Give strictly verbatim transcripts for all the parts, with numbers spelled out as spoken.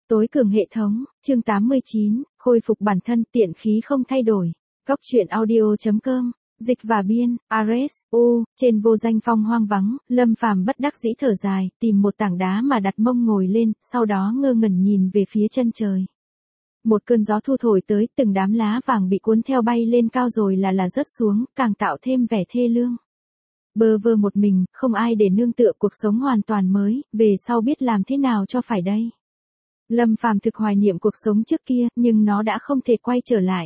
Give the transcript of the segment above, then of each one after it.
Tối cường hệ thống, chương tám mươi chín, khôi phục bản thân tiện khí không thay đổi. Góc truyện audio.com, dịch và biên, Ares, U, trên vô danh phong hoang vắng, Lâm Phàm bất đắc dĩ thở dài, tìm một tảng đá mà đặt mông ngồi lên, sau đó ngơ ngẩn nhìn về phía chân trời. Một cơn gió thu thổi tới, từng đám lá vàng bị cuốn theo bay lên cao rồi là là rớt xuống, càng tạo thêm vẻ thê lương. Bơ vơ một mình, không ai để nương tựa, cuộc sống hoàn toàn mới, về sau biết làm thế nào cho phải đây. Lâm Phàm thực hoài niệm cuộc sống trước kia, nhưng nó đã không thể quay trở lại.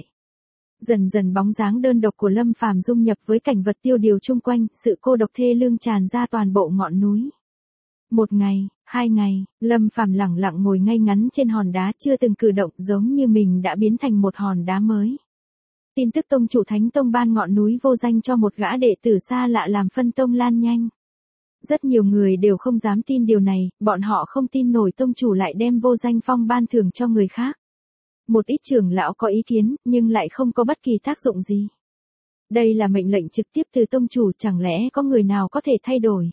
Dần dần bóng dáng đơn độc của Lâm Phàm dung nhập với cảnh vật tiêu điều chung quanh, sự cô độc thê lương tràn ra toàn bộ ngọn núi. Một ngày, hai ngày, Lâm Phàm lẳng lặng ngồi ngay ngắn trên hòn đá chưa từng cử động, giống như mình đã biến thành một hòn đá mới. Tin tức tông chủ Thánh Tông ban ngọn núi vô danh cho một gã đệ tử xa lạ làm phân tông lan nhanh. Rất nhiều người đều không dám tin điều này, bọn họ không tin nổi tông chủ lại đem vô danh phong ban thưởng cho người khác. Một ít trưởng lão có ý kiến, nhưng lại không có bất kỳ tác dụng gì. Đây là mệnh lệnh trực tiếp từ tông chủ, chẳng lẽ có người nào có thể thay đổi.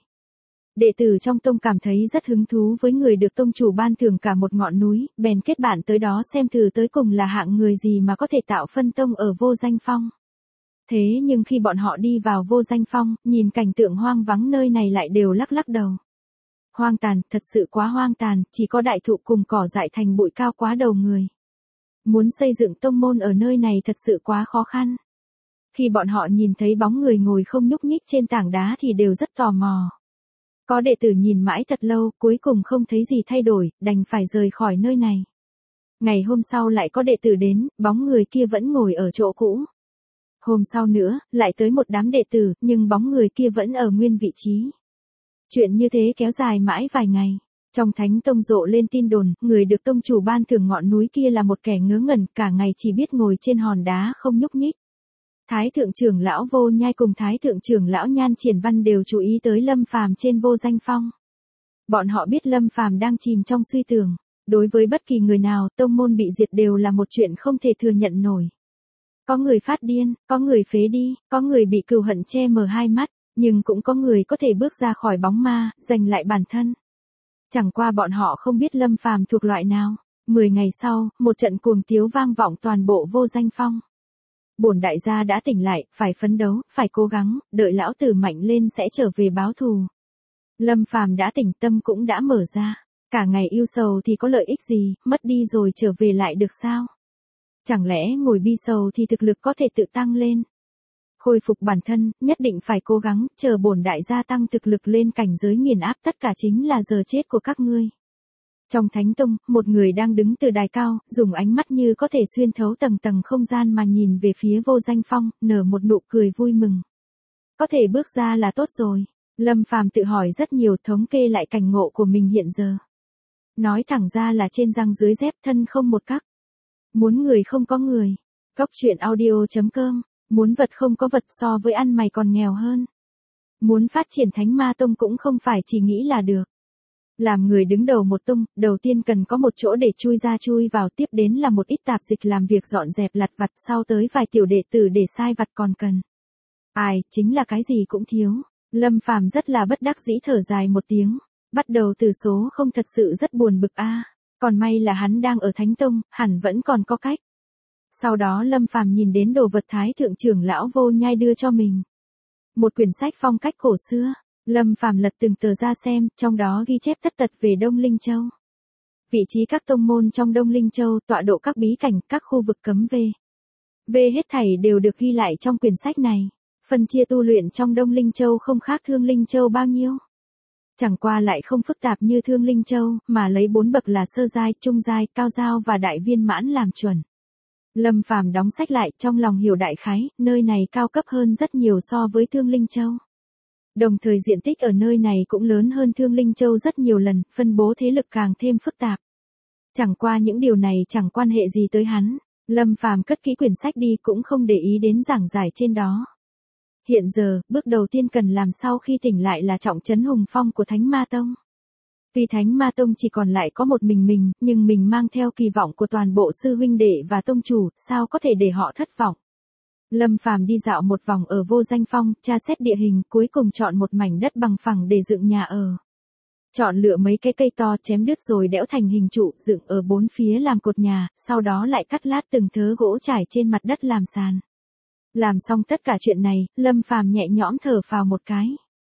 Đệ tử trong tông cảm thấy rất hứng thú với người được tông chủ ban thưởng cả một ngọn núi, bèn kết bạn tới đó xem thử tới cùng là hạng người gì mà có thể tạo phân tông ở vô danh phong. Thế nhưng khi bọn họ đi vào vô danh phong, nhìn cảnh tượng hoang vắng nơi này lại đều lắc lắc đầu. Hoang tàn, thật sự quá hoang tàn, chỉ có đại thụ cùng cỏ dại thành bụi cao quá đầu người. Muốn xây dựng tông môn ở nơi này thật sự quá khó khăn. Khi bọn họ nhìn thấy bóng người ngồi không nhúc nhích trên tảng đá thì đều rất tò mò. Có đệ tử nhìn mãi thật lâu, cuối cùng không thấy gì thay đổi, đành phải rời khỏi nơi này. Ngày hôm sau lại có đệ tử đến, bóng người kia vẫn ngồi ở chỗ cũ. Hôm sau nữa, lại tới một đám đệ tử, nhưng bóng người kia vẫn ở nguyên vị trí. Chuyện như thế kéo dài mãi vài ngày. Trong Thánh Tông rộ lên tin đồn, người được tông chủ ban thưởng ngọn núi kia là một kẻ ngớ ngẩn, cả ngày chỉ biết ngồi trên hòn đá không nhúc nhích. Thái thượng trưởng lão Vô Nhai cùng Thái thượng trưởng lão Nhan Triển Văn đều chú ý tới Lâm Phàm trên vô danh phong. Bọn họ biết Lâm Phàm đang chìm trong suy tưởng. Đối với bất kỳ người nào, tông môn bị diệt đều là một chuyện không thể thừa nhận nổi. Có người phát điên, có người phế đi, có người bị cừu hận che mờ hai mắt, nhưng cũng có người có thể bước ra khỏi bóng ma, giành lại bản thân. Chẳng qua bọn họ không biết Lâm Phàm thuộc loại nào. Mười ngày sau, một trận cuồng tiếu vang vọng toàn bộ vô danh phong. Bổn đại gia đã tỉnh lại, phải phấn đấu, phải cố gắng, đợi lão tử mạnh lên sẽ trở về báo thù. Lâm Phàm đã tỉnh, tâm cũng đã mở ra. Cả ngày yêu sầu thì có lợi ích gì, mất đi rồi trở về lại được sao? Chẳng lẽ ngồi bi sầu thì thực lực có thể tự tăng lên? Khôi phục bản thân, nhất định phải cố gắng, chờ bổn đại gia tăng thực lực lên cảnh giới nghiền áp, tất cả chính là giờ chết của các ngươi. Trong Thánh Tông, một người đang đứng từ đài cao, dùng ánh mắt như có thể xuyên thấu tầng tầng không gian mà nhìn về phía vô danh phong, nở một nụ cười vui mừng. Có thể bước ra là tốt rồi. Lâm Phàm tự hỏi rất nhiều, thống kê lại cảnh ngộ của mình hiện giờ. Nói thẳng ra là trên răng dưới dép, thân không một cắc. Muốn người không có người. Góc truyện audio.com, muốn vật không có vật, so với ăn mày còn nghèo hơn. Muốn phát triển Thánh Ma Tông cũng không phải chỉ nghĩ là được. Làm người đứng đầu một tông, đầu tiên cần có một chỗ để chui ra chui vào, tiếp đến là một ít tạp dịch làm việc dọn dẹp lặt vặt, sau tới vài tiểu đệ tử để sai vặt còn cần. Ai, chính là cái gì cũng thiếu. Lâm Phàm rất là bất đắc dĩ thở dài một tiếng. Bắt đầu từ số không thật sự rất buồn bực a. Còn may là hắn đang ở Thánh Tông, hẳn vẫn còn có cách. Sau đó Lâm Phàm nhìn đến đồ vật Thái thượng trưởng lão Vô Nhai đưa cho mình. Một quyển sách phong cách cổ xưa. Lâm Phàm lật từng tờ ra xem, trong đó ghi chép tất tật về Đông Linh Châu. Vị trí các tông môn trong Đông Linh Châu, tọa độ các bí cảnh, các khu vực cấm về. Về hết thảy đều được ghi lại trong quyển sách này. Phân chia tu luyện trong Đông Linh Châu không khác Thương Linh Châu bao nhiêu. Chẳng qua lại không phức tạp như Thương Linh Châu, mà lấy bốn bậc là sơ giai, trung giai, cao giai và đại viên mãn làm chuẩn. Lâm Phàm đóng sách lại, trong lòng hiểu đại khái, nơi này cao cấp hơn rất nhiều so với Thương Linh Châu. Đồng thời diện tích ở nơi này cũng lớn hơn Thương Linh Châu rất nhiều lần, phân bố thế lực càng thêm phức tạp. Chẳng qua những điều này chẳng quan hệ gì tới hắn. Lâm Phàm cất kỹ quyển sách đi cũng không để ý đến giảng giải trên đó. Hiện giờ, bước đầu tiên cần làm sau khi tỉnh lại là trọng trấn hùng phong của Thánh Ma Tông. Vì Thánh Ma Tông chỉ còn lại có một mình mình, nhưng mình mang theo kỳ vọng của toàn bộ sư huynh đệ và tông chủ, sao có thể để họ thất vọng. Lâm Phàm đi dạo một vòng ở vô danh phong, tra xét địa hình, cuối cùng chọn một mảnh đất bằng phẳng để dựng nhà ở. Chọn lựa mấy cái cây to chém đứt rồi đẽo thành hình trụ dựng ở bốn phía làm cột nhà, sau đó lại cắt lát từng thớ gỗ trải trên mặt đất làm sàn. Làm xong tất cả chuyện này, Lâm Phàm nhẹ nhõm thở phào một cái.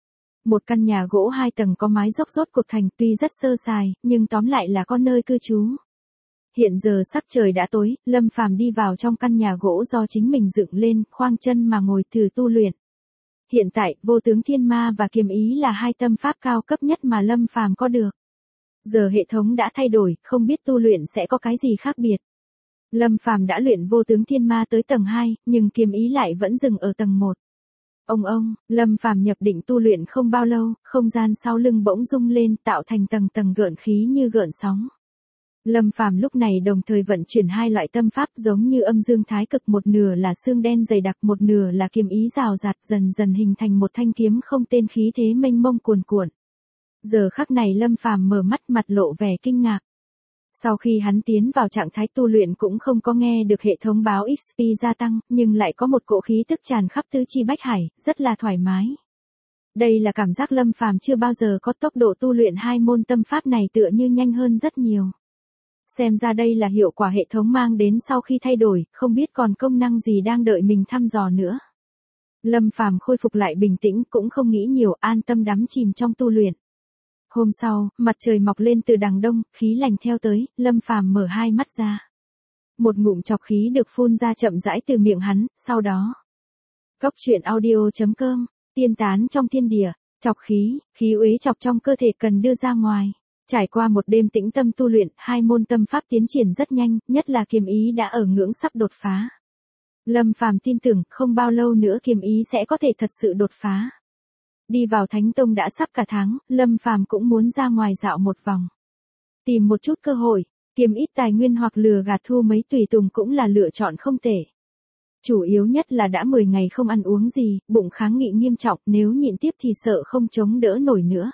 Một căn nhà gỗ hai tầng có mái dốc rốt cuộc thành, tuy rất sơ sài, nhưng tóm lại là có nơi cư trú. Hiện giờ sắc trời đã tối, Lâm Phàm đi vào trong căn nhà gỗ do chính mình dựng lên, khoang chân mà ngồi thử tu luyện. Hiện tại, vô tướng thiên ma và kiếm ý là hai tâm pháp cao cấp nhất mà Lâm Phàm có được. Giờ hệ thống đã thay đổi, không biết tu luyện sẽ có cái gì khác biệt. Lâm Phàm đã luyện vô tướng thiên ma tới tầng hai, nhưng kiếm ý lại vẫn dừng ở tầng một. Ông ông, Lâm Phàm nhập định tu luyện không bao lâu, không gian sau lưng bỗng rung lên tạo thành tầng tầng gợn khí như gợn sóng. Lâm Phàm lúc này đồng thời vận chuyển hai loại tâm pháp giống như âm dương thái cực, một nửa là xương đen dày đặc, một nửa là kiếm ý rào rạt, dần dần hình thành một thanh kiếm không tên khí thế mênh mông cuồn cuộn. Giờ khắc này Lâm Phàm mở mắt mặt lộ vẻ kinh ngạc. Sau khi hắn tiến vào trạng thái tu luyện cũng không có nghe được hệ thống báo ích pê gia tăng, nhưng lại có một cỗ khí tức tràn khắp tứ chi bách hải, rất là thoải mái. Đây là cảm giác Lâm Phàm chưa bao giờ có, tốc độ tu luyện hai môn tâm pháp này tựa như nhanh hơn rất nhiều. Xem ra đây là hiệu quả hệ thống mang đến sau khi thay đổi, không biết còn công năng gì đang đợi mình thăm dò nữa. Lâm Phàm khôi phục lại bình tĩnh, cũng không nghĩ nhiều, an tâm đắm chìm trong tu luyện. Hôm sau, mặt trời mọc lên từ đằng đông, khí lạnh theo tới, Lâm Phàm mở hai mắt ra. Một ngụm chọc khí được phun ra chậm rãi từ miệng hắn, sau đó. Cốc truyện audio chấm com, tiên tán trong thiên địa, chọc khí, khí uế chọc trong cơ thể cần đưa ra ngoài. Trải qua một đêm tĩnh tâm tu luyện, hai môn tâm pháp tiến triển rất nhanh, nhất là kiếm ý đã ở ngưỡng sắp đột phá. Lâm Phàm tin tưởng, không bao lâu nữa kiếm ý sẽ có thể thật sự đột phá. Đi vào Thánh Tông đã sắp cả tháng, Lâm Phàm cũng muốn ra ngoài dạo một vòng. Tìm một chút cơ hội, kiếm ít tài nguyên hoặc lừa gạt thu mấy tùy tùng cũng là lựa chọn không tệ. Chủ yếu nhất là đã mười ngày không ăn uống gì, bụng kháng nghị nghiêm trọng, nếu nhịn tiếp thì sợ không chống đỡ nổi nữa.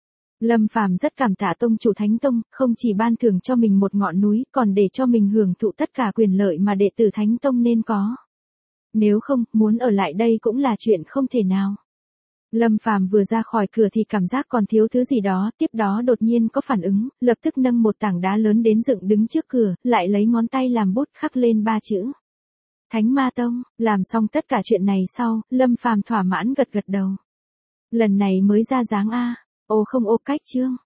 Lâm Phàm rất cảm tạ tông chủ Thánh Tông, không chỉ ban thưởng cho mình một ngọn núi, còn để cho mình hưởng thụ tất cả quyền lợi mà đệ tử Thánh Tông nên có. Nếu không, muốn ở lại đây cũng là chuyện không thể nào. Lâm Phàm vừa ra khỏi cửa thì cảm giác còn thiếu thứ gì đó, tiếp đó đột nhiên có phản ứng, lập tức nâng một tảng đá lớn đến dựng đứng trước cửa, lại lấy ngón tay làm bút khắc lên ba chữ. Thánh Ma Tông. Làm xong tất cả chuyện này sau, Lâm Phàm thỏa mãn gật gật đầu. Lần này mới ra dáng a. Ô không ô cách chương.